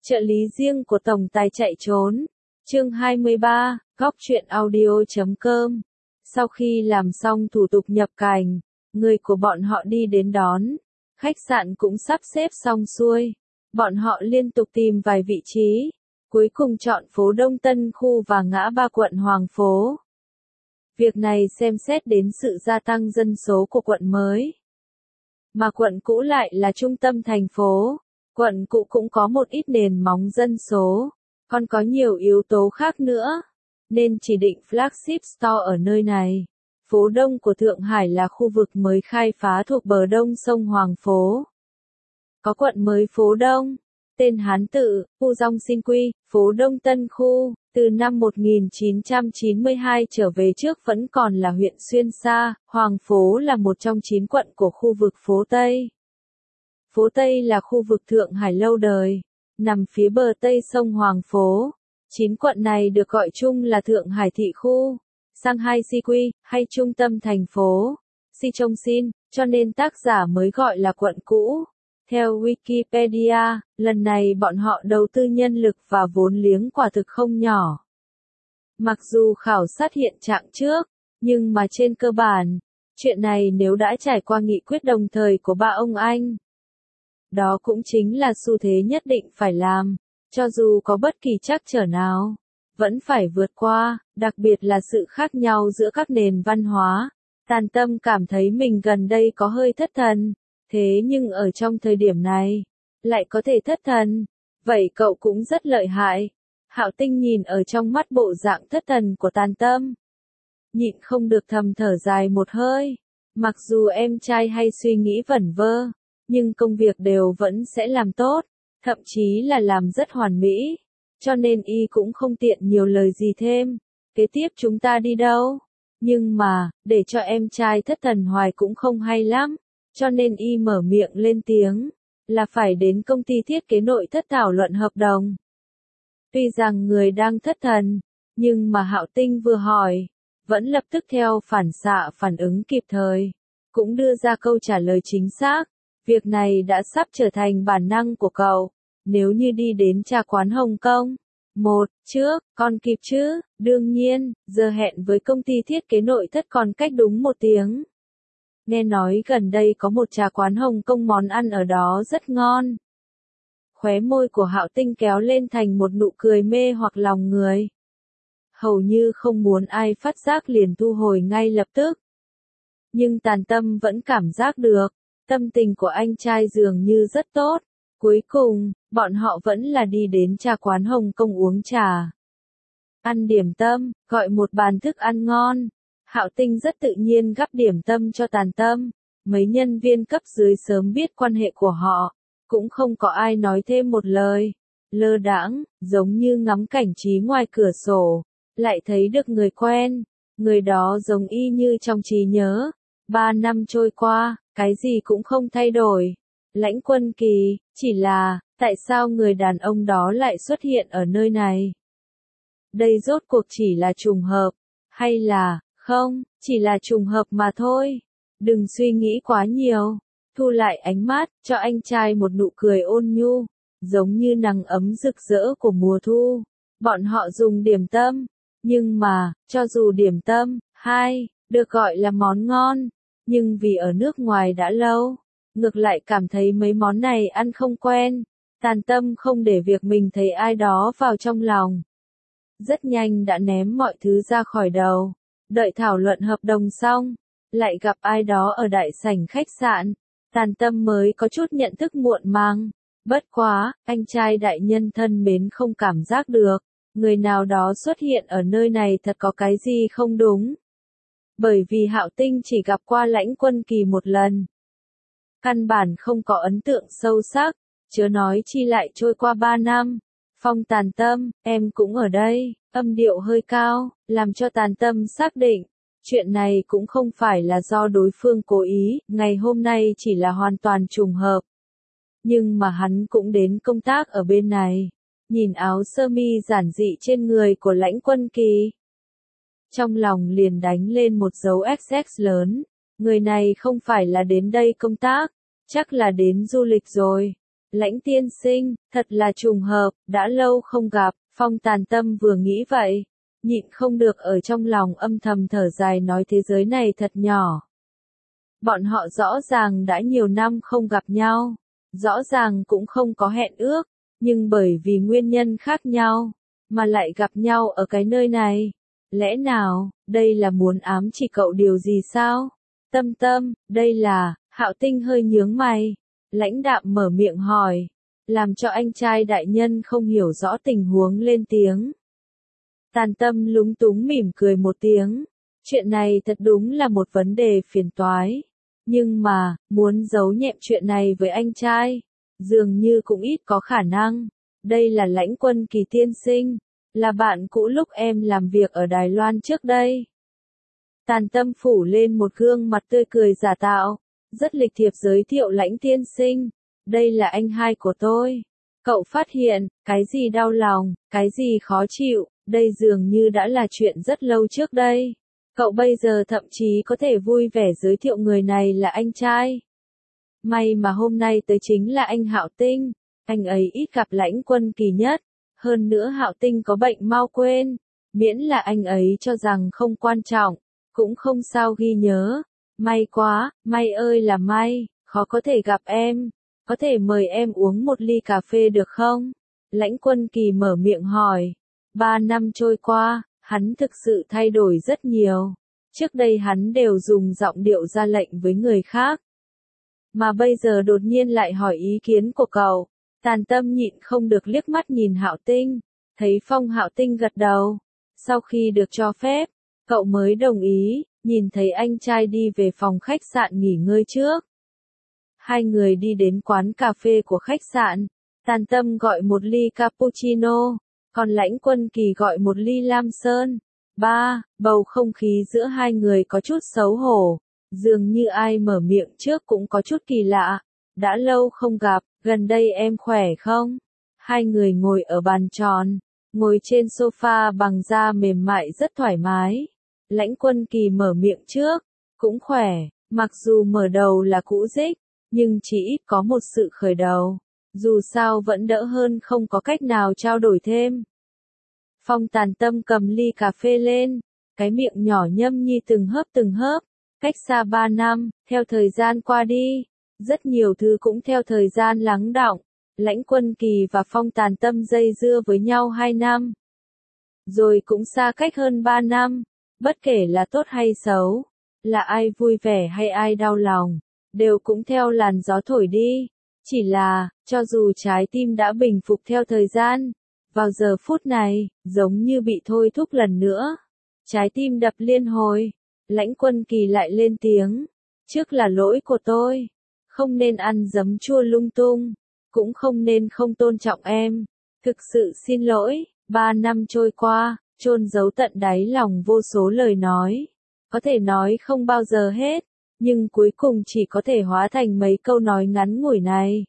Trợ lý riêng của tổng tài chạy trốn. Chương 23, Góc truyện audio.com. Sau khi làm xong thủ tục nhập cảnh, người của bọn họ đi đến đón. Khách sạn cũng sắp xếp xong xuôi. Bọn họ liên tục tìm vài vị trí. Cuối cùng chọn phố Đông Tân Khu và ngã ba quận Hoàng Phố. Việc này xem xét đến sự gia tăng dân số của quận mới. Mà quận cũ lại là trung tâm thành phố. Quận cũ cũng có một ít nền móng dân số, còn có nhiều yếu tố khác nữa, nên chỉ định flagship store ở nơi này. Phố Đông của Thượng Hải là khu vực mới khai phá thuộc bờ đông sông Hoàng Phố. Có quận mới phố Đông, tên Hán tự, Khu Dong Xin Quy, phố Đông Tân Khu, từ năm 1992 trở về trước vẫn còn là huyện Xuyên Sa. Hoàng Phố là một trong 9 quận của khu vực phố Tây. Phố Tây là khu vực Thượng Hải lâu đời, nằm phía bờ Tây sông Hoàng Phố. 9 quận này được gọi chung là Thượng Hải thị khu, Shanghai Siqui, hay trung tâm thành phố, Sichongxin, cho nên tác giả mới gọi là quận cũ. Theo Wikipedia, lần này bọn họ đầu tư nhân lực và vốn liếng quả thực không nhỏ. Mặc dù khảo sát hiện trạng trước, nhưng mà trên cơ bản, chuyện này nếu đã trải qua nghị quyết đồng thời của ba ông anh, đó cũng chính là xu thế nhất định phải làm, cho dù có bất kỳ trắc trở nào, vẫn phải vượt qua, đặc biệt là sự khác nhau giữa các nền văn hóa. Tàn Tâm cảm thấy mình gần đây có hơi thất thần, thế nhưng ở trong thời điểm này, lại có thể thất thần, vậy cậu cũng rất lợi hại. Hạo Tinh nhìn ở trong mắt bộ dạng thất thần của Tàn Tâm, nhịn không được thầm thở dài một hơi, mặc dù em trai hay suy nghĩ vẩn vơ, nhưng công việc đều vẫn sẽ làm tốt, thậm chí là làm rất hoàn mỹ, cho nên y cũng không tiện nhiều lời gì thêm. Kế tiếp chúng ta đi đâu? Nhưng mà, để cho em trai thất thần hoài cũng không hay lắm, cho nên y mở miệng lên tiếng, là phải đến công ty thiết kế nội thất thảo luận hợp đồng. Tuy rằng người đang thất thần, nhưng mà Hạo Tinh vừa hỏi, vẫn lập tức theo phản xạ phản ứng kịp thời, cũng đưa ra câu trả lời chính xác. Việc này đã sắp trở thành bản năng của cậu. Nếu như đi đến trà quán Hồng Kông, trước, còn kịp chứ? Đương nhiên, giờ hẹn với công ty thiết kế nội thất còn cách đúng 1 tiếng. Nghe nói gần đây có một trà quán Hồng Kông món ăn ở đó rất ngon. Khóe môi của Hạo Tinh kéo lên thành một nụ cười mê hoặc lòng người. Hầu như không muốn ai phát giác liền thu hồi ngay lập tức. Nhưng Tàn Tâm vẫn cảm giác được. Tâm tình của anh trai dường như rất tốt. Cuối cùng, bọn họ vẫn là đi đến trà quán Hồng Kông uống trà. Ăn điểm tâm, gọi một bàn thức ăn ngon. Hạo Tinh rất tự nhiên gắp điểm tâm cho Tàn Tâm. Mấy nhân viên cấp dưới sớm biết quan hệ của họ. Cũng không có ai nói thêm một lời. Lơ đãng, giống như ngắm cảnh trí ngoài cửa sổ. Lại thấy được người quen. Người đó giống y như trong trí nhớ. 3 năm trôi qua, cái gì cũng không thay đổi. Lãnh Quân Kỳ, chỉ là, tại sao người đàn ông đó lại xuất hiện ở nơi này? Đây rốt cuộc chỉ là trùng hợp, hay là, không, chỉ là trùng hợp mà thôi. Đừng suy nghĩ quá nhiều. Thu lại ánh mắt, cho anh trai một nụ cười ôn nhu, giống như nắng ấm rực rỡ của mùa thu. Bọn họ dùng điểm tâm, nhưng mà, cho dù điểm tâm, được gọi là món ngon, nhưng vì ở nước ngoài đã lâu, ngược lại cảm thấy mấy món này ăn không quen. Tàn Tâm không để việc mình thấy ai đó vào trong lòng. Rất nhanh đã ném mọi thứ ra khỏi đầu. Đợi thảo luận hợp đồng xong, lại gặp ai đó ở đại sảnh khách sạn. Tàn Tâm mới có chút nhận thức muộn màng. Bất quá, anh trai đại nhân thân mến không cảm giác được. Người nào đó xuất hiện ở nơi này thật có cái gì không đúng. Bởi vì Hạo Tinh chỉ gặp qua Lãnh Quân Kỳ một lần. Căn bản không có ấn tượng sâu sắc, chớ nói chi lại trôi qua 3 năm. Phong Tàn Tâm, em cũng ở đây, âm điệu hơi cao, làm cho Tàn Tâm xác định. Chuyện này cũng không phải là do đối phương cố ý, ngày hôm nay chỉ là hoàn toàn trùng hợp. Nhưng mà hắn cũng đến công tác ở bên này. Nhìn áo sơ mi giản dị trên người của Lãnh Quân Kỳ. Trong lòng liền đánh lên một dấu XX lớn. Người này không phải là đến đây công tác, chắc là đến du lịch rồi. Lãnh tiên sinh, thật là trùng hợp, đã lâu không gặp, Phong Tàn Tâm vừa nghĩ vậy, nhịn không được ở trong lòng âm thầm thở dài nói thế giới này thật nhỏ. Bọn họ rõ ràng đã nhiều năm không gặp nhau, rõ ràng cũng không có hẹn ước, nhưng bởi vì nguyên nhân khác nhau, mà lại gặp nhau ở cái nơi này. Lẽ nào, đây là muốn ám chỉ cậu điều gì sao? Tâm Tâm, đây là, Hạo Tinh hơi nhướng mày, lãnh đạm mở miệng hỏi, làm cho anh trai đại nhân không hiểu rõ tình huống lên tiếng. Tàn Tâm lúng túng mỉm cười một tiếng, chuyện này thật đúng là một vấn đề phiền toái, nhưng mà, muốn giấu nhẹm chuyện này với anh trai, dường như cũng ít có khả năng. Đây là Lãnh Quân Kỳ tiên sinh, là bạn cũ lúc em làm việc ở Đài Loan trước đây. Tàn Tâm phủ lên một gương mặt tươi cười giả tạo, rất lịch thiệp giới thiệu Lãnh tiên sinh, đây là anh hai của tôi. Cậu phát hiện, cái gì đau lòng, cái gì khó chịu, đây dường như đã là chuyện rất lâu trước đây. Cậu bây giờ thậm chí có thể vui vẻ giới thiệu người này là anh trai. May mà hôm nay tới chính là anh Hạo Tinh, anh ấy ít gặp Lãnh Quân Kỳ nhất. Hơn nữa Hạo Tinh có bệnh mau quên, miễn là anh ấy cho rằng không quan trọng, cũng không sao ghi nhớ. May quá, may ơi là may, khó có thể gặp em, có thể mời em uống một ly cà phê được không? Lãnh Quân Kỳ mở miệng hỏi. 3 năm trôi qua, hắn thực sự thay đổi rất nhiều. Trước đây hắn đều dùng giọng điệu ra lệnh với người khác. Mà bây giờ đột nhiên lại hỏi ý kiến của cậu. Tàn Tâm nhịn không được liếc mắt nhìn Hạo Tinh, thấy Phong Hạo Tinh gật đầu. Sau khi được cho phép, cậu mới đồng ý, nhìn thấy anh trai đi về phòng khách sạn nghỉ ngơi trước. Hai người đi đến quán cà phê của khách sạn, Tàn Tâm gọi một ly cappuccino, còn Lãnh Quân Kỳ gọi một ly lam sơn. Bầu không khí giữa hai người có chút xấu hổ, dường như ai mở miệng trước cũng có chút kỳ lạ. Đã lâu không gặp, gần đây em khỏe không? Hai người ngồi ở bàn tròn, ngồi trên sofa bằng da mềm mại rất thoải mái. Lãnh Quân Kỳ mở miệng trước, cũng khỏe, mặc dù mở đầu là cũ rích, nhưng chỉ ít có một sự khởi đầu. Dù sao vẫn đỡ hơn không có cách nào trao đổi thêm. Phong Tàn Tâm cầm ly cà phê lên, cái miệng nhỏ nhâm nhi từng hớp, cách xa 3 năm, theo thời gian qua đi. Rất nhiều thứ cũng theo thời gian lắng đọng. Lãnh Quân Kỳ và Phong Tàn Tâm dây dưa với nhau 2 năm. Rồi cũng xa cách hơn 3 năm. Bất kể là tốt hay xấu, là ai vui vẻ hay ai đau lòng, đều cũng theo làn gió thổi đi. Chỉ là, cho dù trái tim đã bình phục theo thời gian, vào giờ phút này, giống như bị thôi thúc lần nữa. Trái tim đập liên hồi. Lãnh Quân Kỳ lại lên tiếng. Trước là lỗi của tôi. Không nên ăn giấm chua lung tung, cũng không nên không tôn trọng em. Thực sự xin lỗi, 3 năm trôi qua, chôn giấu tận đáy lòng vô số lời nói. Có thể nói không bao giờ hết, nhưng cuối cùng chỉ có thể hóa thành mấy câu nói ngắn ngủi này.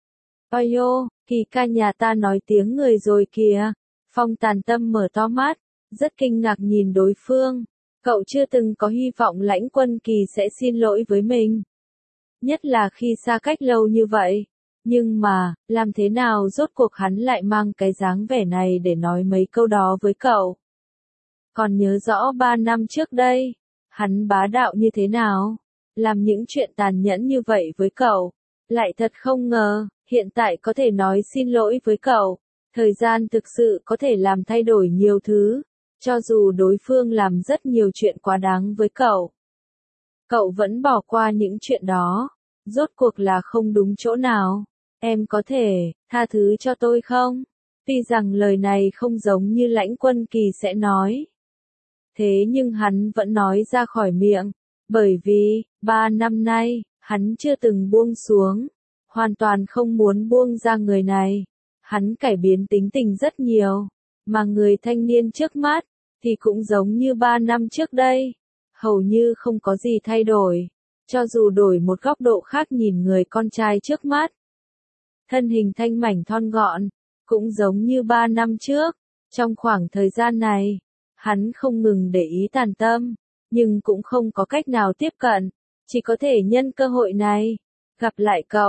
Ôi ô, Kỳ ca nhà ta nói tiếng người rồi kìa. Phong Tàn Tâm mở to mắt, rất kinh ngạc nhìn đối phương. Cậu chưa từng có hy vọng Lãnh Quân Kỳ sẽ xin lỗi với mình. Nhất là khi xa cách lâu như vậy. Nhưng mà, làm thế nào rốt cuộc hắn lại mang cái dáng vẻ này để nói mấy câu đó với cậu? Còn nhớ rõ 3 năm trước đây, hắn bá đạo như thế nào? Làm những chuyện tàn nhẫn như vậy với cậu? Lại thật không ngờ, hiện tại có thể nói xin lỗi với cậu. Thời gian thực sự có thể làm thay đổi nhiều thứ. Cho dù đối phương làm rất nhiều chuyện quá đáng với cậu. Cậu vẫn bỏ qua những chuyện đó. Rốt cuộc là không đúng chỗ nào. Em có thể, tha thứ cho tôi không? Tuy rằng lời này không giống như Lãnh Quân Kỳ sẽ nói. Thế nhưng hắn vẫn nói ra khỏi miệng. Bởi vì, 3 năm nay, hắn chưa từng buông xuống. Hoàn toàn không muốn buông ra người này. Hắn cải biến tính tình rất nhiều. Mà người thanh niên trước mắt, thì cũng giống như 3 năm trước đây. Hầu như không có gì thay đổi. Cho dù đổi một góc độ khác nhìn người con trai trước mắt. Thân hình thanh mảnh thon gọn, cũng giống như 3 năm trước. Trong khoảng thời gian này, hắn không ngừng để ý Tàn Tâm, nhưng cũng không có cách nào tiếp cận. Chỉ có thể nhân cơ hội này, gặp lại cậu.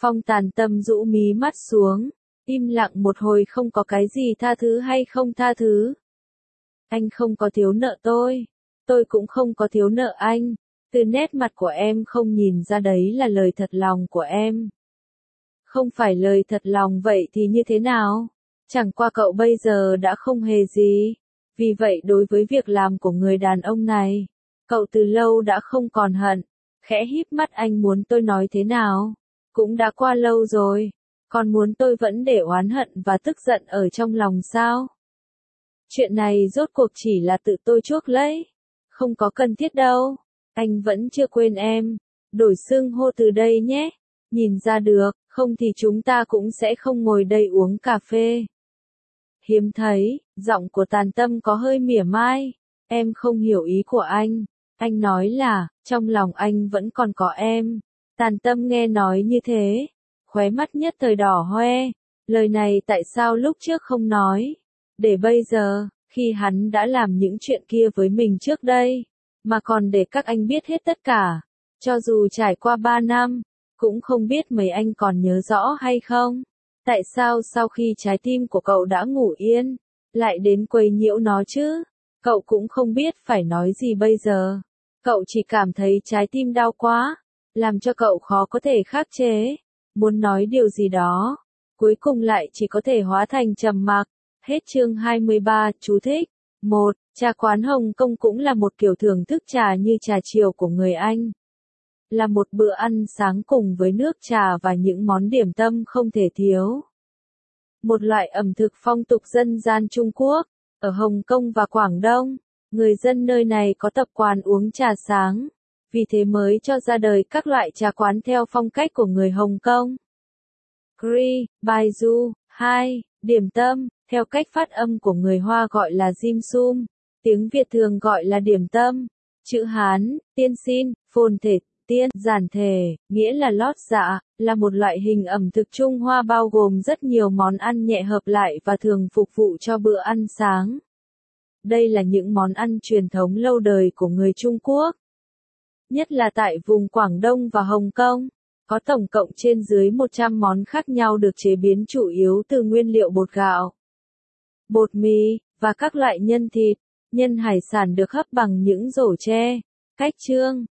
Phong Tàn Tâm rũ mí mắt xuống, im lặng một hồi không có cái gì tha thứ hay không tha thứ. Anh không có thiếu nợ tôi cũng không có thiếu nợ anh, từ nét mặt của em không nhìn ra đấy là lời thật lòng của em. Không phải lời thật lòng vậy thì như thế nào? Chẳng qua cậu bây giờ đã không hề gì. Vì vậy đối với việc làm của người đàn ông này, cậu từ lâu đã không còn hận. Khẽ híp mắt, anh muốn tôi nói thế nào? Cũng đã qua lâu rồi, còn muốn tôi vẫn để oán hận và tức giận ở trong lòng sao? Chuyện này rốt cuộc chỉ là tự tôi chuốc lấy. Không có cần thiết đâu. Anh vẫn chưa quên em. Đổi xưng hô từ đây nhé. Nhìn ra được, không thì chúng ta cũng sẽ không ngồi đây uống cà phê. Hiếm thấy, giọng của Tàn Tâm có hơi mỉa mai. Em không hiểu ý của anh. Anh nói là, trong lòng anh vẫn còn có em. Tàn Tâm nghe nói như thế, khóe mắt nhất thời đỏ hoe. Lời này tại sao lúc trước không nói? Để bây giờ, khi hắn đã làm những chuyện kia với mình trước đây, mà còn để các anh biết hết tất cả. Cho dù trải qua 3 năm, cũng không biết mấy anh còn nhớ rõ hay không? Tại sao sau khi trái tim của cậu đã ngủ yên, lại đến quấy nhiễu nó chứ? Cậu cũng không biết phải nói gì bây giờ. Cậu chỉ cảm thấy trái tim đau quá, làm cho cậu khó có thể khắc chế. Muốn nói điều gì đó, cuối cùng lại chỉ có thể hóa thành trầm mặc. Hết chương 23, chú thích. 1. Trà quán Hồng Kông cũng là một kiểu thưởng thức trà như trà chiều của người Anh. Là một bữa ăn sáng cùng với nước trà và những món điểm tâm không thể thiếu. Một loại ẩm thực phong tục dân gian Trung Quốc. Ở Hồng Kông và Quảng Đông, người dân nơi này có tập quán uống trà sáng. Vì thế mới cho ra đời các loại trà quán theo phong cách của người Hồng Kông. Kri, Baijiu. 2. Điểm tâm, theo cách phát âm của người Hoa gọi là dim sum, tiếng Việt thường gọi là điểm tâm. Chữ Hán, tiên xin, phồn thể, tiên, giản thể, nghĩa là lót dạ, là một loại hình ẩm thực Trung Hoa bao gồm rất nhiều món ăn nhẹ hợp lại và thường phục vụ cho bữa ăn sáng. Đây là những món ăn truyền thống lâu đời của người Trung Quốc, nhất là tại vùng Quảng Đông và Hồng Kông. Có tổng cộng trên dưới 100 món khác nhau được chế biến chủ yếu từ nguyên liệu bột gạo, bột mì, và các loại nhân thịt, nhân hải sản được hấp bằng những rổ tre. Cách chương